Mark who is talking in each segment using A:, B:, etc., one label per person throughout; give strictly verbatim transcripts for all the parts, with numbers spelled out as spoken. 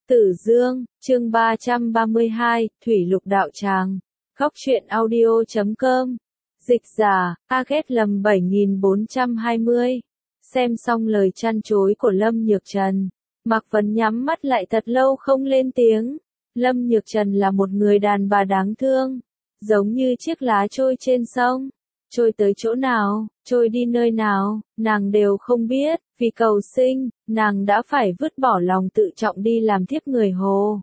A: Tử Dương, chương ba trăm ba mươi hai, Thủy Lục Đạo Tràng. Góc truyện audio chấm com. Dịch giả, Aget lầm bảy nghìn bốn trăm hai mươi. Xem xong lời chăn chối của Lâm Nhược Trần, Mạc Vấn nhắm mắt lại thật lâu không lên tiếng. Lâm Nhược Trần là một người đàn bà đáng thương, giống như chiếc lá trôi trên sông. Trôi tới chỗ nào, trôi đi nơi nào, nàng đều không biết, vì cầu sinh, nàng đã phải vứt bỏ lòng tự trọng đi làm thiếp người Hồ.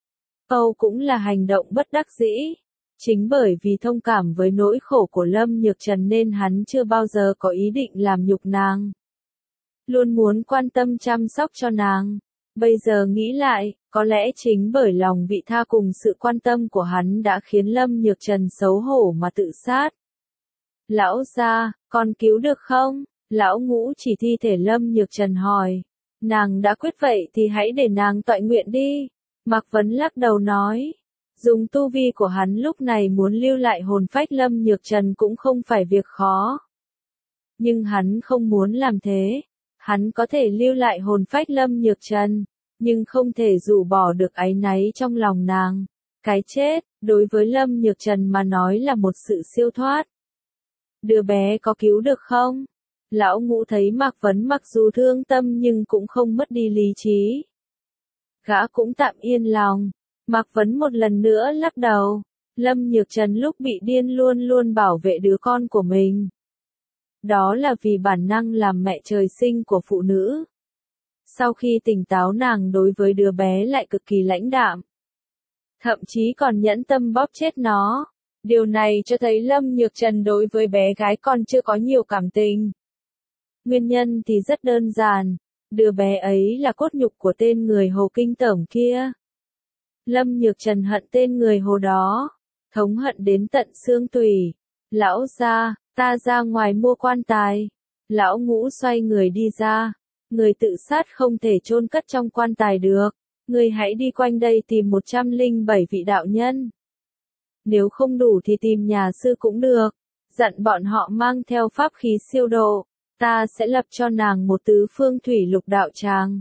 A: Âu cũng là hành động bất đắc dĩ. Chính bởi vì thông cảm với nỗi khổ của Lâm Nhược Trần nên hắn chưa bao giờ có ý định làm nhục nàng. Luôn muốn quan tâm chăm sóc cho nàng. Bây giờ nghĩ lại, có lẽ chính bởi lòng vị tha cùng sự quan tâm của hắn đã khiến Lâm Nhược Trần xấu hổ mà tự sát. Lão gia, con cứu được không? Lão Ngũ chỉ thi thể Lâm Nhược Trần hỏi. Nàng đã quyết vậy thì hãy để nàng toại nguyện đi. Mạc Vấn lắc đầu nói. Dùng tu vi của hắn lúc này muốn lưu lại hồn phách Lâm Nhược Trần cũng không phải việc khó. Nhưng hắn không muốn làm thế. Hắn có thể lưu lại hồn phách Lâm Nhược Trần, nhưng không thể rũ bỏ được áy náy trong lòng nàng. Cái chết, đối với Lâm Nhược Trần mà nói là một sự siêu thoát. Đứa bé có cứu được không? Lão Ngũ thấy Mạc Vấn mặc dù thương tâm nhưng cũng không mất đi lý trí. Gã cũng tạm yên lòng. Mạc Vấn một lần nữa lắc đầu. Lâm Nhược Trần lúc bị điên luôn luôn bảo vệ đứa con của mình. Đó là vì bản năng làm mẹ trời sinh của phụ nữ. Sau khi tỉnh táo nàng đối với đứa bé lại cực kỳ lãnh đạm. Thậm chí còn nhẫn tâm bóp chết nó. Điều này cho thấy Lâm Nhược Trần đối với bé gái còn chưa có nhiều cảm tình. Nguyên nhân thì rất đơn giản. Đứa bé ấy là cốt nhục của tên người Hồ kinh tởm kia. Lâm Nhược Trần hận tên người Hồ đó. Thống hận đến tận xương tủy. Lão gia, ta ra ngoài mua quan tài. Lão Ngũ xoay người đi ra. Người tự sát không thể chôn cất trong quan tài được. Người hãy đi quanh đây tìm một trăm lẻ bảy vị đạo nhân. Nếu không đủ thì tìm nhà sư cũng được. Dặn bọn họ mang theo pháp khí siêu độ. Ta sẽ lập cho nàng một tứ phương thủy lục đạo tràng.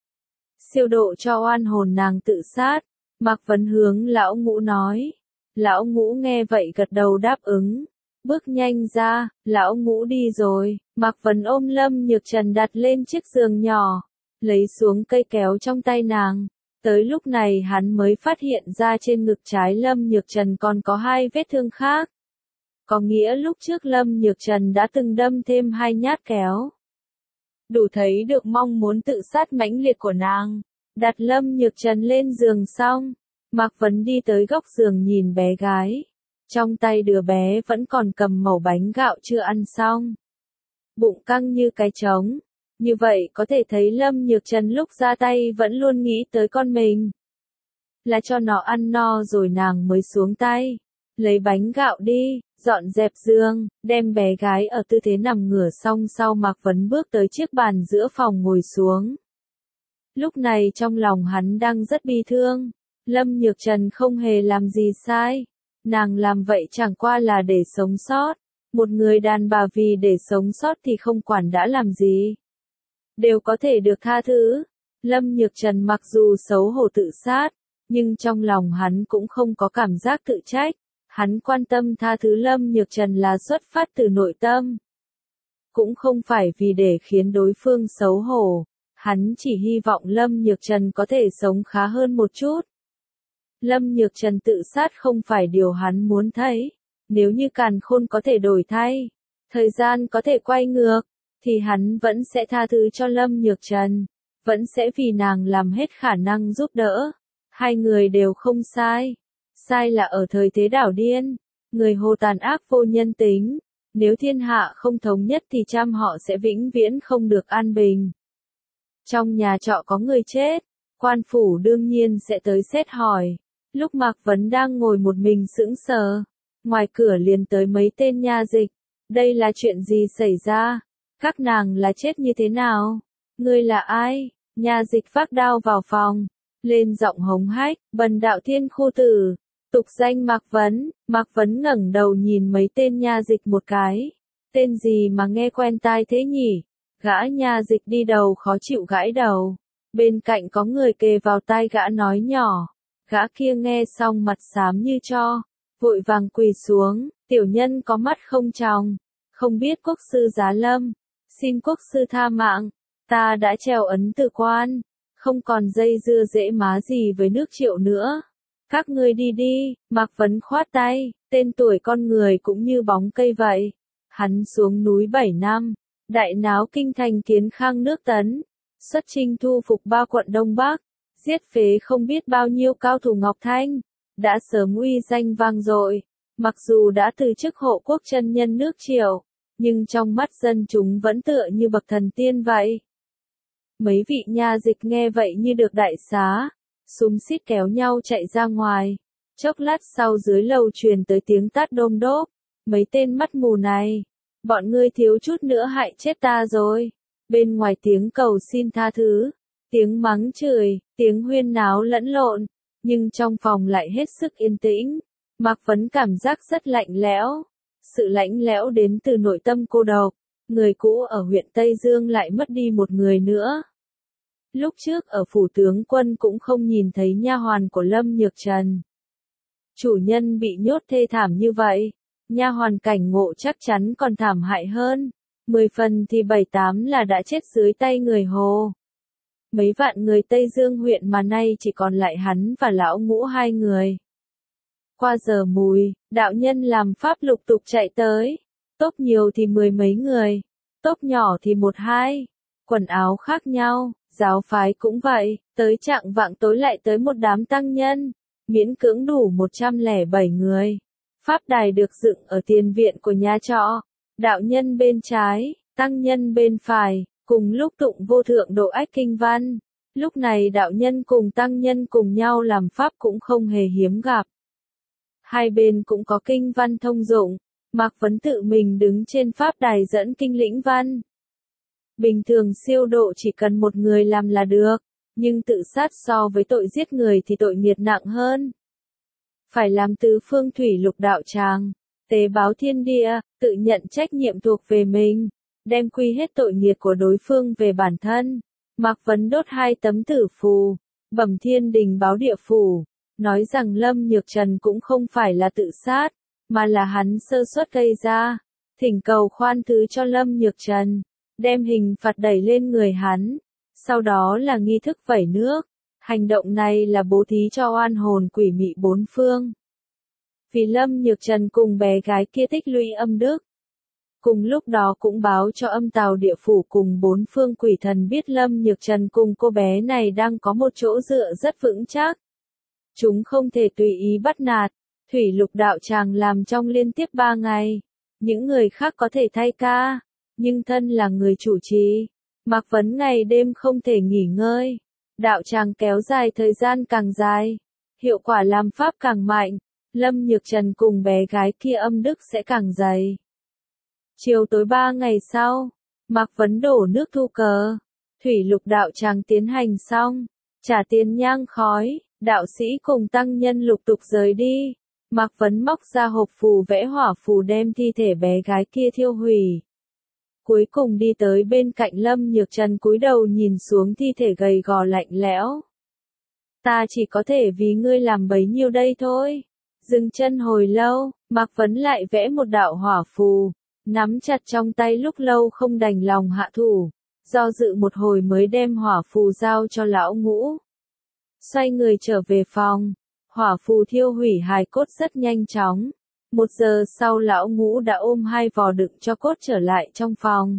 A: Siêu độ cho oan hồn nàng tự sát. Mạc Vấn hướng Lão Ngũ nói. Lão Ngũ nghe vậy gật đầu đáp ứng. Bước nhanh ra, Lão Ngũ đi rồi. Mạc Vấn ôm Lâm Nhược Trần đặt lên chiếc giường nhỏ. Lấy xuống cây kéo trong tay nàng. Tới lúc này hắn mới phát hiện ra trên ngực trái Lâm Nhược Trần còn có hai vết thương khác. Có nghĩa lúc trước Lâm Nhược Trần đã từng đâm thêm hai nhát kéo. Đủ thấy được mong muốn tự sát mãnh liệt của nàng. Đặt Lâm Nhược Trần lên giường xong, Mạc Vấn đi tới góc giường nhìn bé gái. Trong tay đứa bé vẫn còn cầm mẩu bánh gạo chưa ăn xong. Bụng căng như cái trống. Như vậy có thể thấy Lâm Nhược Trần lúc ra tay vẫn luôn nghĩ tới con mình. Là cho nó ăn no rồi nàng mới xuống tay. Lấy bánh gạo đi, dọn dẹp giường, đem bé gái ở tư thế nằm ngửa xong sau Mạc Vấn bước tới chiếc bàn giữa phòng ngồi xuống. Lúc này trong lòng hắn đang rất bi thương. Lâm Nhược Trần không hề làm gì sai. Nàng làm vậy chẳng qua là để sống sót. Một người đàn bà vì để sống sót thì không quản đã làm gì. Đều có thể được tha thứ. Lâm Nhược Trần mặc dù xấu hổ tự sát, nhưng trong lòng hắn cũng không có cảm giác tự trách. Hắn quan tâm tha thứ Lâm Nhược Trần là xuất phát từ nội tâm. Cũng không phải vì để khiến đối phương xấu hổ. Hắn chỉ hy vọng Lâm Nhược Trần có thể sống khá hơn một chút. Lâm Nhược Trần tự sát không phải điều hắn muốn thấy. Nếu như càn khôn có thể đổi thay, thời gian có thể quay ngược, thì hắn vẫn sẽ tha thứ cho Lâm Nhược Trần. Vẫn sẽ vì nàng làm hết khả năng giúp đỡ. Hai người đều không sai. Sai là ở thời thế đảo điên. Người Hồ tàn ác vô nhân tính. Nếu thiên hạ không thống nhất thì trăm họ sẽ vĩnh viễn không được an bình. Trong nhà trọ có người chết. Quan phủ đương nhiên sẽ tới xét hỏi. Lúc Mạc Vấn đang ngồi một mình sững sờ. Ngoài cửa liền tới mấy tên nha dịch. Đây là chuyện gì xảy ra? Các nàng là chết như thế nào? Ngươi là ai? Nha dịch vác đao vào phòng. Lên giọng hống hách, Bần đạo Thiên Khu Tử. Tục danh Mạc Vấn. Mạc Vấn ngẩng đầu nhìn mấy tên nha dịch một cái. Tên gì mà nghe quen tai thế nhỉ? Gã nha dịch đi đầu khó chịu gãi đầu. Bên cạnh có người kề vào tai gã nói nhỏ. Gã kia nghe xong mặt xám như tro, vội vàng quỳ xuống, tiểu nhân có mắt không tròng, không biết quốc sư giá lâm, xin quốc sư tha mạng, ta đã treo ấn từ quan, không còn dây dưa dễ má gì với nước Triệu nữa. Các ngươi đi đi, Mạc Vấn khoát tay, tên tuổi con người cũng như bóng cây vậy. Hắn xuống núi bảy năm, đại náo kinh thành kiến khang nước Tấn, xuất chinh thu phục ba quận Đông Bắc, giết phế không biết bao nhiêu cao thủ Ngọc Thanh, đã sớm uy danh vang dội. Mặc dù đã từ chức hộ quốc chân nhân nước Triệu, nhưng trong mắt dân chúng vẫn tựa như bậc thần tiên vậy. Mấy vị nha dịch nghe vậy như được đại xá, xúm xít kéo nhau chạy ra ngoài. Chốc lát sau dưới lầu truyền tới tiếng tát đôm đốp, mấy tên mắt mù này, bọn ngươi thiếu chút nữa hại chết ta rồi. Bên ngoài tiếng cầu xin tha thứ, tiếng mắng chửi, tiếng huyên náo lẫn lộn, nhưng trong phòng lại hết sức yên tĩnh. Mạc Vấn cảm giác rất lạnh lẽo, sự lạnh lẽo đến từ nội tâm cô độc. Người cũ ở huyện Tây Dương lại mất đi một người nữa. Lúc trước ở phủ tướng quân cũng không nhìn thấy nha hoàn của Lâm Nhược Trần. Chủ nhân bị nhốt thê thảm như vậy, nha hoàn Cảnh Ngộ chắc chắn còn thảm hại hơn. Mười phần thì bảy tám là đã chết dưới tay người Hồ. Mấy vạn người Tây Dương huyện mà nay chỉ còn lại hắn và lão Ngũ hai người. Qua giờ mùi, đạo nhân làm pháp lục tục chạy tới. Tốp nhiều thì mười mấy người, tốp nhỏ thì một hai. Quần áo khác nhau, giáo phái cũng vậy, tới chạng vạng tối lại tới một đám tăng nhân, miễn cưỡng đủ một trăm lẻ bảy người. Pháp đài được dựng ở tiền viện của nhà trọ, đạo nhân bên trái, tăng nhân bên phải, cùng lúc tụng vô thượng độ ách kinh văn. Lúc này đạo nhân cùng tăng nhân cùng nhau làm pháp cũng không hề hiếm gặp. Hai bên cũng có kinh văn thông dụng, Mạc Vấn tự mình đứng trên pháp đài dẫn kinh lĩnh văn. Bình thường siêu độ chỉ cần một người làm là được, nhưng tự sát so với tội giết người thì tội nghiệt nặng hơn. Phải làm tứ phương thủy lục đạo tràng, tế báo thiên địa, tự nhận trách nhiệm thuộc về mình, đem quy hết tội nghiệt của đối phương về bản thân. Mạc Vấn đốt hai tấm tử phù, bẩm thiên đình báo địa phủ, nói rằng Lâm Nhược Trần cũng không phải là tự sát, mà là hắn sơ suất gây ra, thỉnh cầu khoan thứ cho Lâm Nhược Trần, đem hình phạt đẩy lên người hắn, sau đó là nghi thức vẩy nước. Hành động này là bố thí cho oan hồn quỷ mị bốn phương. Vì Lâm Nhược Trần cùng bé gái kia tích lũy âm đức. Cùng lúc đó cũng báo cho âm tào địa phủ cùng bốn phương quỷ thần biết Lâm Nhược Trần cùng cô bé này đang có một chỗ dựa rất vững chắc. Chúng không thể tùy ý bắt nạt. Thủy lục đạo tràng làm trong liên tiếp ba ngày. Những người khác có thể thay ca, nhưng thân là người chủ trì, Mạc Vấn ngày đêm không thể nghỉ ngơi. Đạo tràng kéo dài thời gian càng dài, hiệu quả làm pháp càng mạnh, Lâm Nhược Trần cùng bé gái kia âm đức sẽ càng dày. Chiều tối ba ngày sau, Mạc Vấn đổ nước thu cờ, thủy lục đạo tràng tiến hành xong, trả tiền nhang khói, đạo sĩ cùng tăng nhân lục tục rời đi. Mạc Vấn móc ra hộp phù vẽ hỏa phù đem thi thể bé gái kia thiêu hủy. Cuối cùng đi tới bên cạnh Lâm Nhược Trần cúi đầu nhìn xuống thi thể gầy gò lạnh lẽo. Ta chỉ có thể vì ngươi làm bấy nhiêu đây thôi. Dừng chân hồi lâu, Mạc Vấn lại vẽ một đạo hỏa phù, nắm chặt trong tay lúc lâu không đành lòng hạ thủ, do dự một hồi mới đem hỏa phù giao cho lão Ngũ. Xoay người trở về phòng, hỏa phù thiêu hủy hài cốt rất nhanh chóng. Một giờ sau lão Ngũ đã ôm hai vò đựng cho cốt trở lại trong phòng.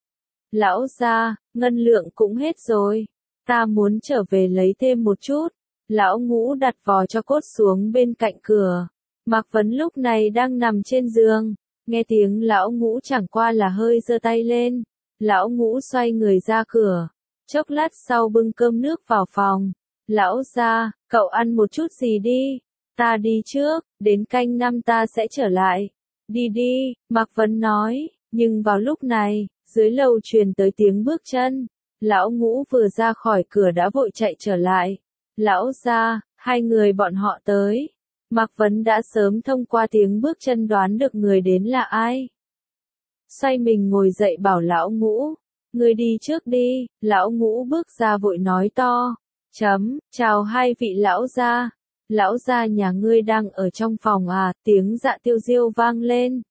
A: Lão gia, ngân lượng cũng hết rồi. Ta muốn trở về lấy thêm một chút. Lão Ngũ đặt vò cho cốt xuống bên cạnh cửa. Mạc Vấn lúc này đang nằm trên giường. Nghe tiếng lão Ngũ chẳng qua là hơi giơ tay lên. Lão Ngũ xoay người ra cửa. Chốc lát sau bưng cơm nước vào phòng. Lão gia, cậu ăn một chút gì đi. Ta đi trước, đến canh năm ta sẽ trở lại. Đi đi, Mạc Vấn nói, nhưng vào lúc này, dưới lầu truyền tới tiếng bước chân. Lão Ngũ vừa ra khỏi cửa đã vội chạy trở lại. Lão gia, hai người bọn họ tới. Mạc Vấn đã sớm thông qua tiếng bước chân đoán được người đến là ai. Xoay mình ngồi dậy bảo lão Ngũ, Ngươi đi trước đi, lão Ngũ bước ra vội nói to. Chấm, chào hai vị lão gia. Lão gia nhà ngươi đang ở trong phòng à, tiếng Dạ Tiêu Diêu vang lên.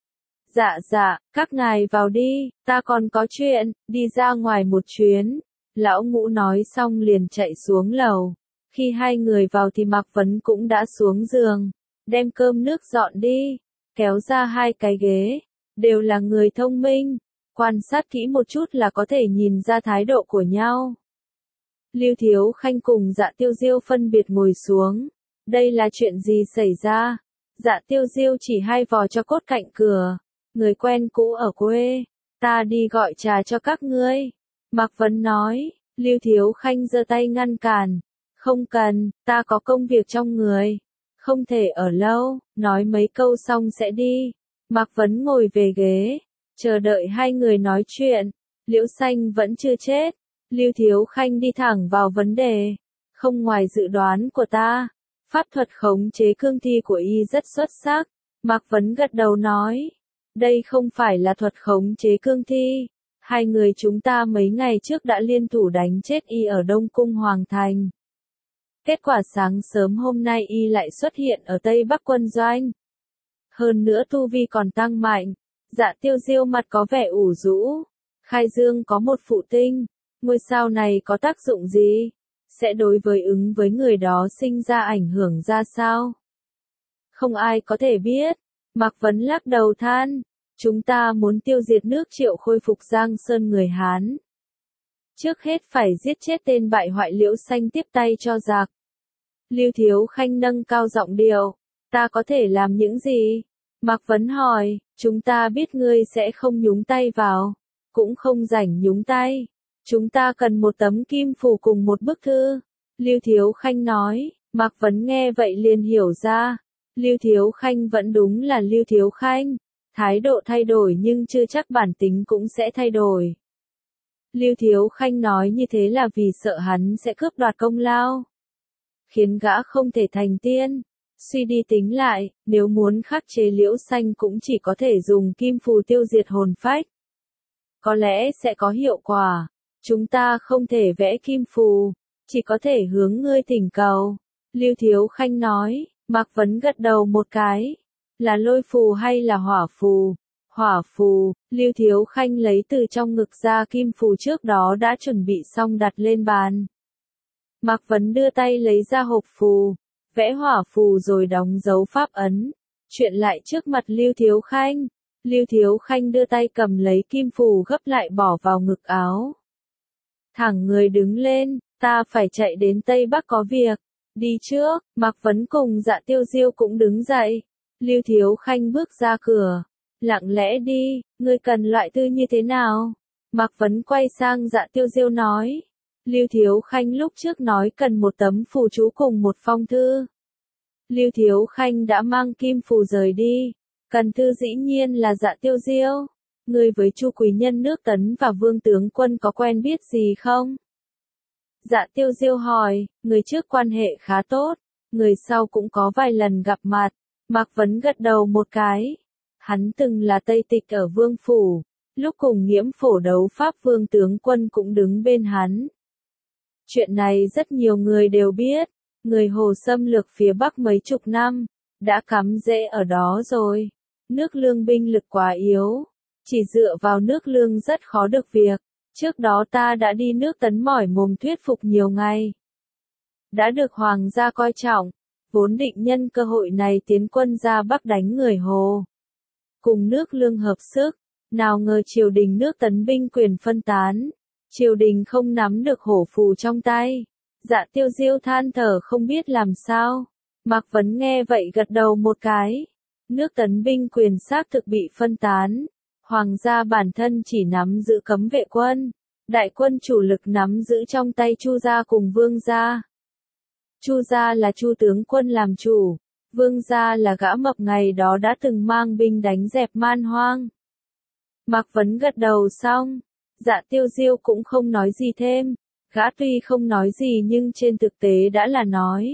A: Dạ dạ, các ngài vào đi, ta còn có chuyện, đi ra ngoài một chuyến. Lão Ngũ nói xong liền chạy xuống lầu. Khi hai người vào thì Mạc Vấn cũng đã xuống giường, đem cơm nước dọn đi, kéo ra hai cái ghế, đều là người thông minh, quan sát kỹ một chút là có thể nhìn ra thái độ của nhau. Lưu Thiếu Khanh cùng Dạ Tiêu Diêu phân biệt ngồi xuống, đây là chuyện gì xảy ra? Dạ Tiêu Diêu chỉ hai vò cho cốt cạnh cửa, người quen cũ ở quê, ta đi gọi trà cho các ngươi. Mạc Vấn nói, Lưu Thiếu Khanh giơ tay ngăn cản. Không cần, ta có công việc trong người. Không thể ở lâu, nói mấy câu xong sẽ đi. Mạc Vấn ngồi về ghế, chờ đợi hai người nói chuyện. Liễu Xanh vẫn chưa chết. Lưu Thiếu Khanh đi thẳng vào vấn đề. Không ngoài dự đoán của ta, pháp thuật khống chế cương thi của y rất xuất sắc. Mạc Vấn gật đầu nói, đây không phải là thuật khống chế cương thi. Hai người chúng ta mấy ngày trước đã liên thủ đánh chết y ở Đông Cung Hoàng Thành. Kết quả sáng sớm hôm nay y lại xuất hiện ở Tây Bắc quân doanh. Hơn nữa tu vi còn tăng mạnh. Dạ Tiêu Diêu mặt có vẻ ủ rũ. Khai Dương có một phụ tinh. Ngôi sao này có tác dụng gì? Sẽ đối với ứng với người đó sinh ra ảnh hưởng ra sao? Không ai có thể biết. Mạc Vấn lắc đầu than. Chúng ta muốn tiêu diệt nước Triệu khôi phục Giang Sơn người Hán. Trước hết phải giết chết tên bại hoại Liễu Xanh tiếp tay cho giặc. Lưu Thiếu Khanh nâng cao giọng điệu, ta có thể làm những gì? Mạc Vấn hỏi, chúng ta biết ngươi sẽ không nhúng tay vào, cũng không rảnh nhúng tay. Chúng ta cần một tấm kim phù cùng một bức thư. Lưu Thiếu Khanh nói, Mạc Vấn nghe vậy liền hiểu ra. Lưu Thiếu Khanh vẫn đúng là Lưu Thiếu Khanh. Thái độ thay đổi nhưng chưa chắc bản tính cũng sẽ thay đổi. Lưu Thiếu Khanh nói như thế là vì sợ hắn sẽ cướp đoạt công lao, khiến gã không thể thành tiên. Suy đi tính lại, nếu muốn khắc chế Liễu Xanh cũng chỉ có thể dùng kim phù tiêu diệt hồn phách. Có lẽ sẽ có hiệu quả. Chúng ta không thể vẽ kim phù, chỉ có thể hướng ngươi thỉnh cầu. Lưu Thiếu Khanh nói, Mạc Vấn gật đầu một cái. Là lôi phù hay là hỏa phù? Hỏa phù. Lưu Thiếu Khanh lấy từ trong ngực ra kim phù trước đó đã chuẩn bị xong đặt lên bàn. Mạc Vấn đưa tay lấy ra hộp phù, vẽ hỏa phù rồi đóng dấu pháp ấn, chuyện lại trước mặt Lưu Thiếu Khanh. Lưu Thiếu Khanh đưa tay cầm lấy kim phù gấp lại bỏ vào ngực áo. Thẳng người đứng lên, ta phải chạy đến Tây Bắc có việc. Đi trước. Mạc Vấn cùng Dạ Tiêu Diêu cũng đứng dậy. Lưu Thiếu Khanh bước ra cửa. Lặng lẽ đi, ngươi cần loại thư như thế nào? Mạc Vấn quay sang Dạ Tiêu Diêu nói. Lưu Thiếu Khanh lúc trước nói cần một tấm phù chú cùng một phong thư. Lưu Thiếu Khanh đã mang kim phù rời đi. Cần thư dĩ nhiên là Dạ Tiêu Diêu. Ngươi với Chu Quý Nhân nước Tấn và Vương Tướng Quân có quen biết gì không? Dạ Tiêu Diêu hỏi, người trước quan hệ khá tốt, người sau cũng có vài lần gặp mặt. Mạc Vấn gật đầu một cái. Hắn từng là Tây Tịch ở Vương Phủ, lúc cùng Nghiễm Phổ đấu Pháp Vương Tướng Quân cũng đứng bên hắn. Chuyện này rất nhiều người đều biết, người Hồ xâm lược phía Bắc mấy chục năm, đã cắm rễ ở đó rồi. Nước Lương binh lực quá yếu, chỉ dựa vào nước Lương rất khó được việc. Trước đó ta đã đi nước Tấn mỏi mồm thuyết phục nhiều ngày. Đã được Hoàng gia coi trọng, vốn định nhân cơ hội này tiến quân ra Bắc đánh người Hồ. Cùng nước Lương hợp sức, nào ngờ triều đình nước Tấn binh quyền phân tán. Triều đình không nắm được hổ phù trong tay. Dạ Tiêu Diêu than thở không biết làm sao. Mạc Vấn nghe vậy gật đầu một cái. Nước Tấn binh quyền xác thực bị phân tán. Hoàng gia bản thân chỉ nắm giữ cấm vệ quân. Đại quân chủ lực nắm giữ trong tay Chu gia cùng Vương gia. Chu gia là Chu tướng quân làm chủ. Vương gia là gã mập ngày đó đã từng mang binh đánh dẹp man hoang. Mạc Vấn gật đầu xong. Dạ Tiêu Diêu cũng không nói gì thêm. Gã tuy không nói gì nhưng trên thực tế đã là nói.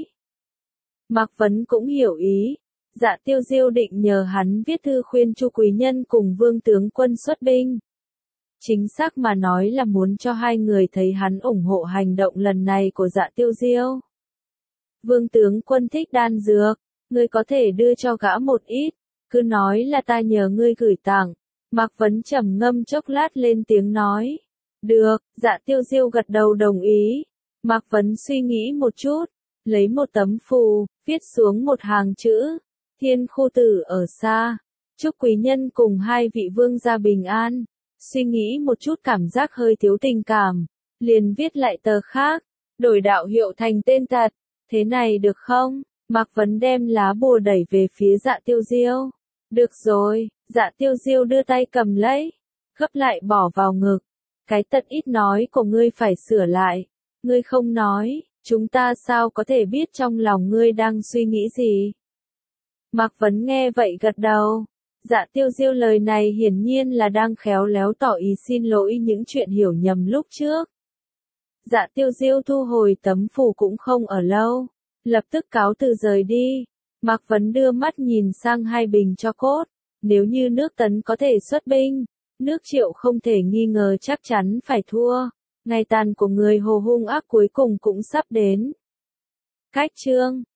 A: Mạc Vấn cũng hiểu ý. Dạ Tiêu Diêu định nhờ hắn viết thư khuyên Chu Quý Nhân cùng Vương Tướng Quân xuất binh. Chính xác mà nói là muốn cho hai người thấy hắn ủng hộ hành động lần này của Dạ Tiêu Diêu. Vương tướng quân thích đan dược, ngươi có thể đưa cho gã một ít, cứ nói là ta nhờ ngươi gửi tặng. Mạc Vấn trầm ngâm chốc lát lên tiếng nói. Được, Dạ Tiêu Diêu gật đầu đồng ý. Mạc Vấn suy nghĩ một chút, lấy một tấm phù, viết xuống một hàng chữ. Thiên khu tử ở xa, chúc quý nhân cùng hai vị vương gia bình an. Suy nghĩ một chút cảm giác hơi thiếu tình cảm, liền viết lại tờ khác, đổi đạo hiệu thành tên thật. Thế này được không? Mạc Vấn đem lá bùa đẩy về phía Dạ Tiêu Diêu. Được rồi, Dạ Tiêu Diêu đưa tay cầm lấy, gấp lại bỏ vào ngực. Cái tật ít nói của ngươi phải sửa lại. Ngươi không nói, chúng ta sao có thể biết trong lòng ngươi đang suy nghĩ gì? Mạc Vấn nghe vậy gật đầu. Dạ Tiêu Diêu lời này hiển nhiên là đang khéo léo tỏ ý xin lỗi những chuyện hiểu nhầm lúc trước. Dạ Tiêu Diêu thu hồi tấm phù cũng không ở lâu, lập tức cáo từ rời đi. Mạc Vấn đưa mắt nhìn sang hai bình cho cốt. Nếu như nước Tấn có thể xuất binh, nước Triệu không thể nghi ngờ chắc chắn phải thua. Ngày tàn của người Hồ hung ác cuối cùng cũng sắp đến. Cách chương